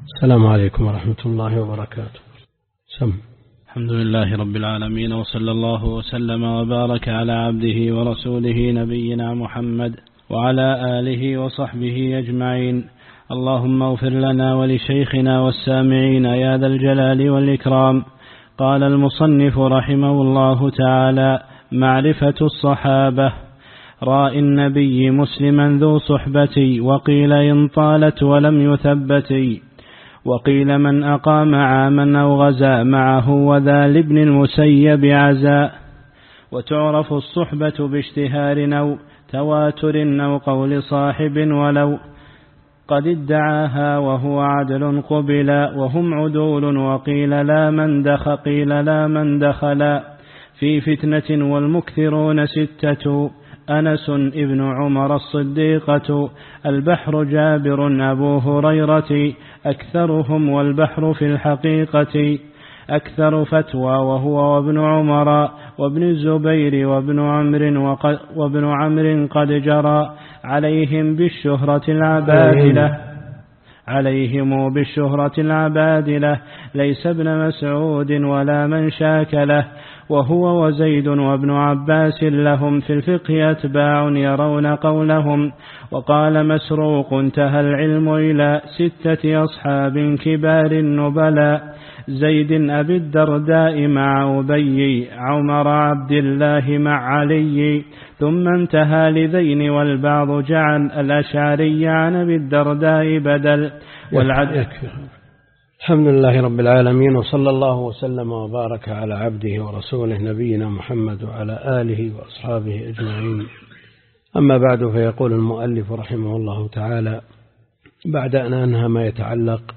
السلام عليكم ورحمة الله وبركاته. الحمد لله رب العالمين، وصلى الله وسلم وبارك على عبده ورسوله نبينا محمد وعلى آله وصحبه أجمعين. اللهم اغفر لنا ولشيخنا والسامعين يا ذا الجلال والإكرام. قال المصنف رحمه الله تعالى: معرفة الصحابة. رأى النبي مسلما ذو صحبتي، وقيل إن طالت ولم يثبتي، وقيل من أقام عاما أو غزا معه، وذا لابن المسيب عزاء. وتعرف الصحبة باشتهار أو تواتر أو قول صاحب، ولو قد ادعاها وهو عدل قبلا، وهم عدول. وقيل لا من دخلا في فتنة، والمكثرون 6: أنس ابن عمر الصديقة، البحر جابر أبو هريرة، أكثرهم والبحر في الحقيقة أكثر فتوى، وهو وابن عمر وابن الزبير وابن عمرو قد جرى عليهم بالشهرة العبادلة، ليس ابن مسعود ولا من شاك له، وهو وزيد وابن عباس لهم في الفقه أتباع يرون قولهم. وقال مسروق: انتهى العلم إلى 6 أصحاب كبار النبلاء: زيد أبي الدرداء مع أبي، عمر عبد الله مع علي، ثم انتهى لذين، والبعض جعل الأشعري عن أبي الدرداء بدل. الحمد لله رب العالمين، وصلى الله وسلم وبارك على عبده ورسوله نبينا محمد وعلى آله وأصحابه أجمعين. أما بعد، فيقول المؤلف رحمه الله تعالى بعد أن أنهى ما يتعلق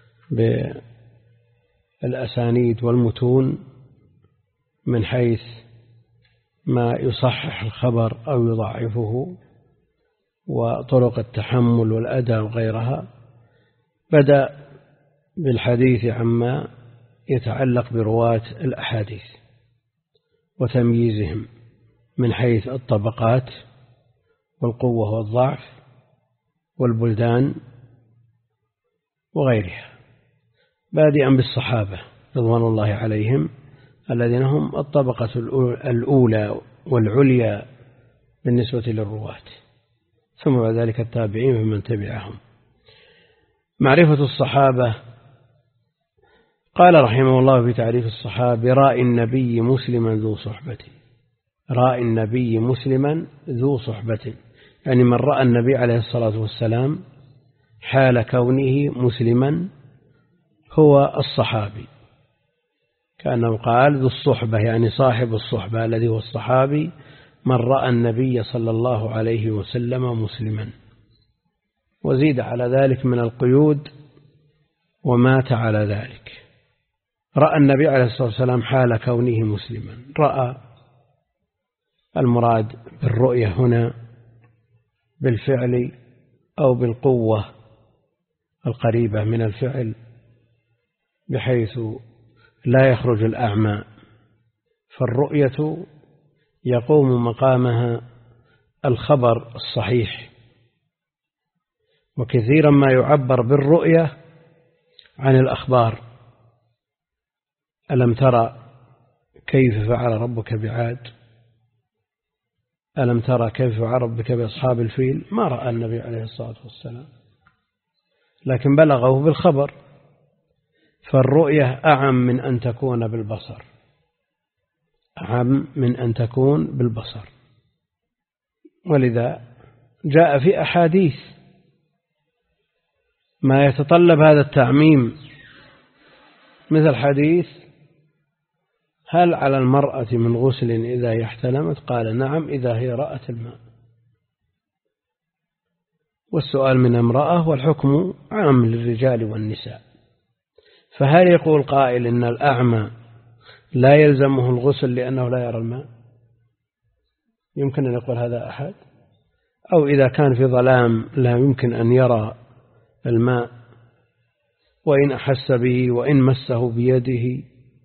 بالأسانيد والمتون من حيث ما يصحح الخبر أو يضعفه وطرق التحمل والأداء وغيرها، بدأ بالحديث عما يتعلق برواة الأحاديث وتمييزهم من حيث الطبقات والقوة والضعف والبلدان وغيرها، بادئا بالصحابة رضوان الله عليهم الذين هم الطبقة الأولى والعليا بالنسبة للرواة، ثم بعد ذلك التابعين ومن تبعهم. معرفة الصحابة. قال رحمه الله في تعريف الصحابة: رأى النبي مسلما ذو صحبته. رأى النبي مسلما ذو صحبته، يعني من رأى النبي عليه الصلاة والسلام حال كونه مسلما هو الصحابي، كأنه قال ذو الصحبة، يعني صاحب الصحبة الذي هو الصحابي من رأى النبي صلى الله عليه وسلم مسلما. وزيد على ذلك من القيود: ومات على ذلك. رأى النبي عليه الصلاة والسلام حال كونه مسلما. رأى المراد بالرؤية هنا بالفعل أو بالقوة القريبة من الفعل، بحيث لا يخرج الأعمى، فالرؤية يقوم مقامها الخبر الصحيح، وكثيرا ما يعبر بالرؤية عن الأخبار: ألم ترى كيف فعل ربك بعاد، ألم ترى كيف فعل ربك بأصحاب الفيل. ما رأى النبي عليه الصلاة والسلام، لكن بلغه بالخبر. فالرؤية أعم من أن تكون بالبصر، أعم من أن تكون بالبصر. ولذا جاء في أحاديث ما يتطلب هذا التعميم، مثل حديث: هل على المرأة من غسل إذا هي احتلمت؟ قال: نعم، إذا هي رأت الماء. والسؤال من امرأة، والحكم عام للرجال والنساء. فهل يقول قائل إن الأعمى لا يلزمه الغسل لأنه لا يرى الماء؟ يمكن أن يقول هذا أحد؟ أو إذا كان في ظلام لا يمكن أن يرى الماء، وإن أحس به وإن مسه بيده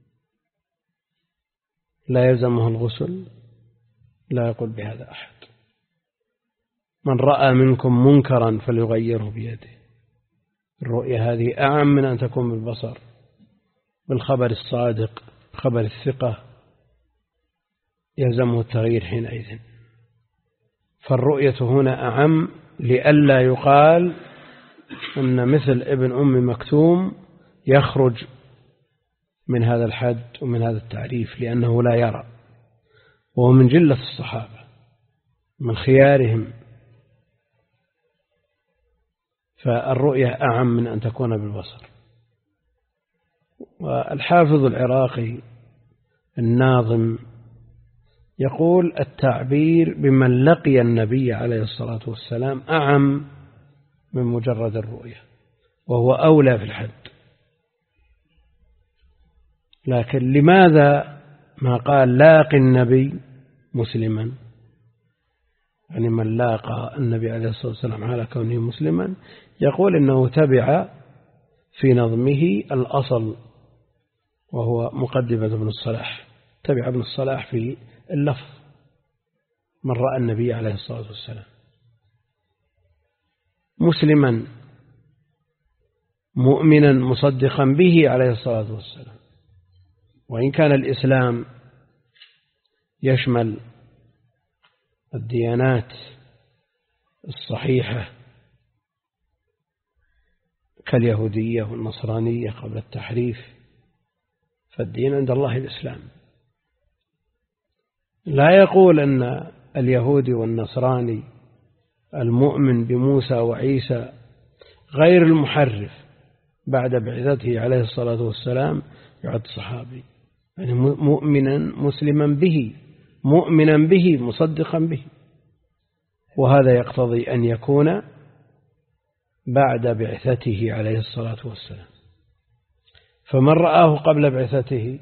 لا يلزمه الغسل؟ لا يقول بهذا أحد. من رأى منكم منكرا فليغيره بيده، الرؤية هذه أعم من أن تكون بالبصر، بالخبر الصادق، خبر الثقة يلزمه التغيير حينئذ. فالرؤية هنا أعم لئلا يقال أن مثل ابن أم مكتوم يخرج من هذا الحد ومن هذا التعريف لأنه لا يرى، وهو من جلة الصحابة من خيارهم. فالرؤية أعم من أن تكون بالبصر. والحافظ العراقي الناظم يقول التعبير بمن لقي النبي عليه الصلاة والسلام أعم من مجرد الرؤية، وهو أولى في الحد. لكن لماذا ما قال لاقي النبي مسلما؟ يعني من لاقى النبي عليه الصلاة والسلام على كونه مسلما، يقول إنه تبع في نظمه الأصل وهو مقدمة ابن الصلاح، تبع ابن الصلاح في اللفظ من رأى النبي عليه الصلاة والسلام مسلما مؤمنا مصدقا به عليه الصلاة والسلام. وإن كان الإسلام يشمل الديانات الصحيحة كاليهودية والنصرانية قبل التحريف، فالدين عند الله الإسلام. لا يقول أن اليهودي والنصراني المؤمن بموسى وعيسى غير المحرف بعد بعثته عليه الصلاة والسلام يعد صحابي، يعني مؤمنا مسلما به، مؤمنا به مصدقا به، وهذا يقتضي أن يكون بعد بعثته عليه الصلاة والسلام. فمن رآه قبل بعثته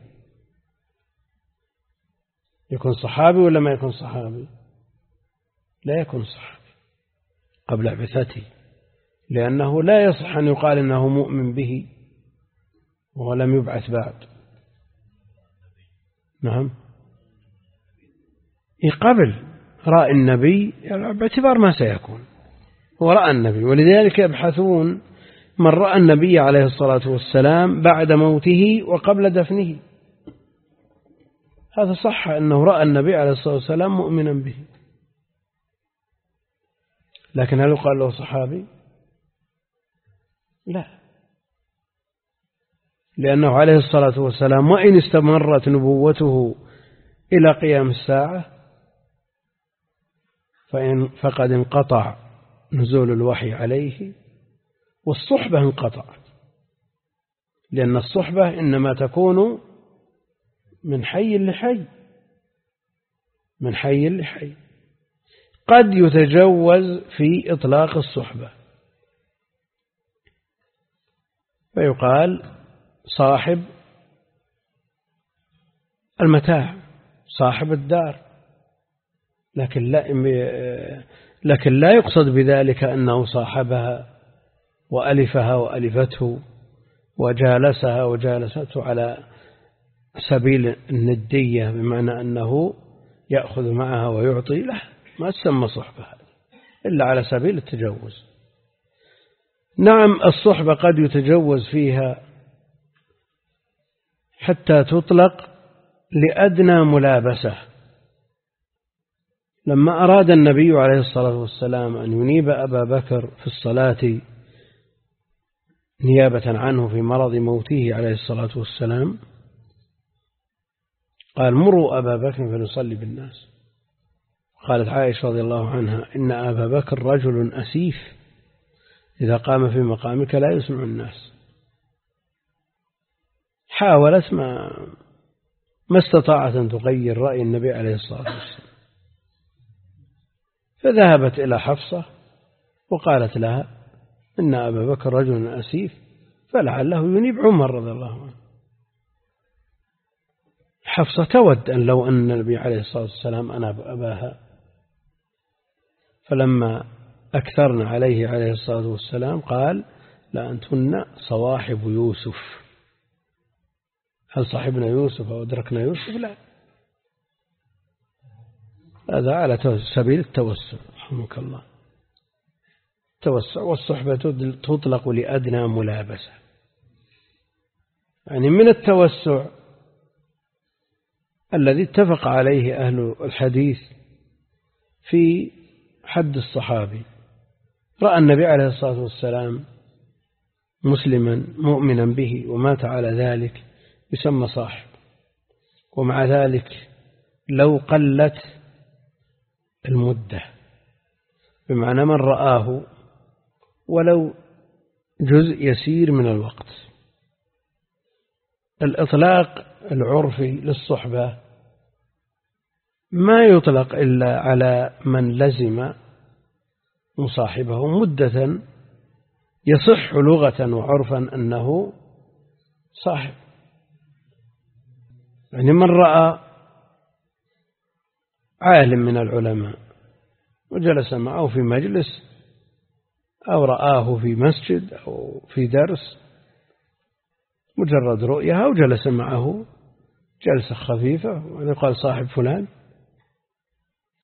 يكون صحابي ولا ما يكون صحابي؟ لا يكون صحابي قبل بعثته، لأنه لا يصح أن يقال إنه مؤمن به ولم يبعث بعد. نعم، قبل رأى النبي باعتبار ما سيكون، هو رأى النبي، ولذلك يبحثون من رأى النبي عليه الصلاة والسلام بعد موته وقبل دفنه. هذا صح أنه رأى النبي عليه الصلاة والسلام مؤمنا به، لكن هل يقال له صحابي؟ لا، لأنه عليه الصلاة والسلام وإن استمرت نبوته إلى قيام الساعة فقد انقطع نزول الوحي عليه، والصحبة انقطعت، لأن الصحبة إنما تكون من حي لحي، من حي لحي. قد يتجوز في إطلاق الصحبة فيقال صاحب المتاع، صاحب الدار، لكن لا يقصد بذلك أنه صاحبها وألفها وألفته وجالسها وجالسته على سبيل الندية، بمعنى أنه يأخذ معها ويعطي، لا، ما تسمى صحبة إلا على سبيل التجوز. نعم، الصحبة قد يتجوز فيها حتى تطلق لأدنى ملابسة. لما أراد النبي عليه الصلاة والسلام أن ينيب أبا بكر في الصلاة نيابة عنه في مرض موته عليه الصلاة والسلام، قال مروا أبا بكر فليصلي بالناس. قالت عائشة رضي الله عنها إن أبا بكر رجل أسيف إذا قام في مقامك لا يسمع الناس. حاولت ما استطاعت أن تغير رأي النبي عليه الصلاة والسلام، فذهبت إلى حفصة وقالت لها إن أبا بكر رجل أسيف فلعله ينيب عمر رضي الله عنه. حفصة تود أن لو أن النبي عليه الصلاة والسلام أناب أباها، فلما أكثرنا عليه الصلاة والسلام قال لأنتن صواحب يوسف. هل صاحبنا يوسف أو أدركنا يوسف؟ لا، هذا على سبيل التوسل رحمك الله. التوسع. والصحبة تطلق لأدنى ملابسة، يعني من التوسع الذي اتفق عليه أهل الحديث في حد الصحابي. رأى النبي عليه الصلاة والسلام مسلما مؤمنا به ومات على ذلك يسمى صاحب. ومع ذلك لو قلت المدة، بمعنى من رآه ولو جزء يسير من الوقت. الإطلاق العرفي للصحبة ما يطلق إلا على من لزم مصاحبه مدة يصح لغة وعرفا أنه صاحب. يعني من رأى عالم من العلماء وجلس معه في مجلس أو رآه في مسجد أو في درس، مجرد رؤية، أو جلس معه جلسة خفيفة ويقال صاحب فلان،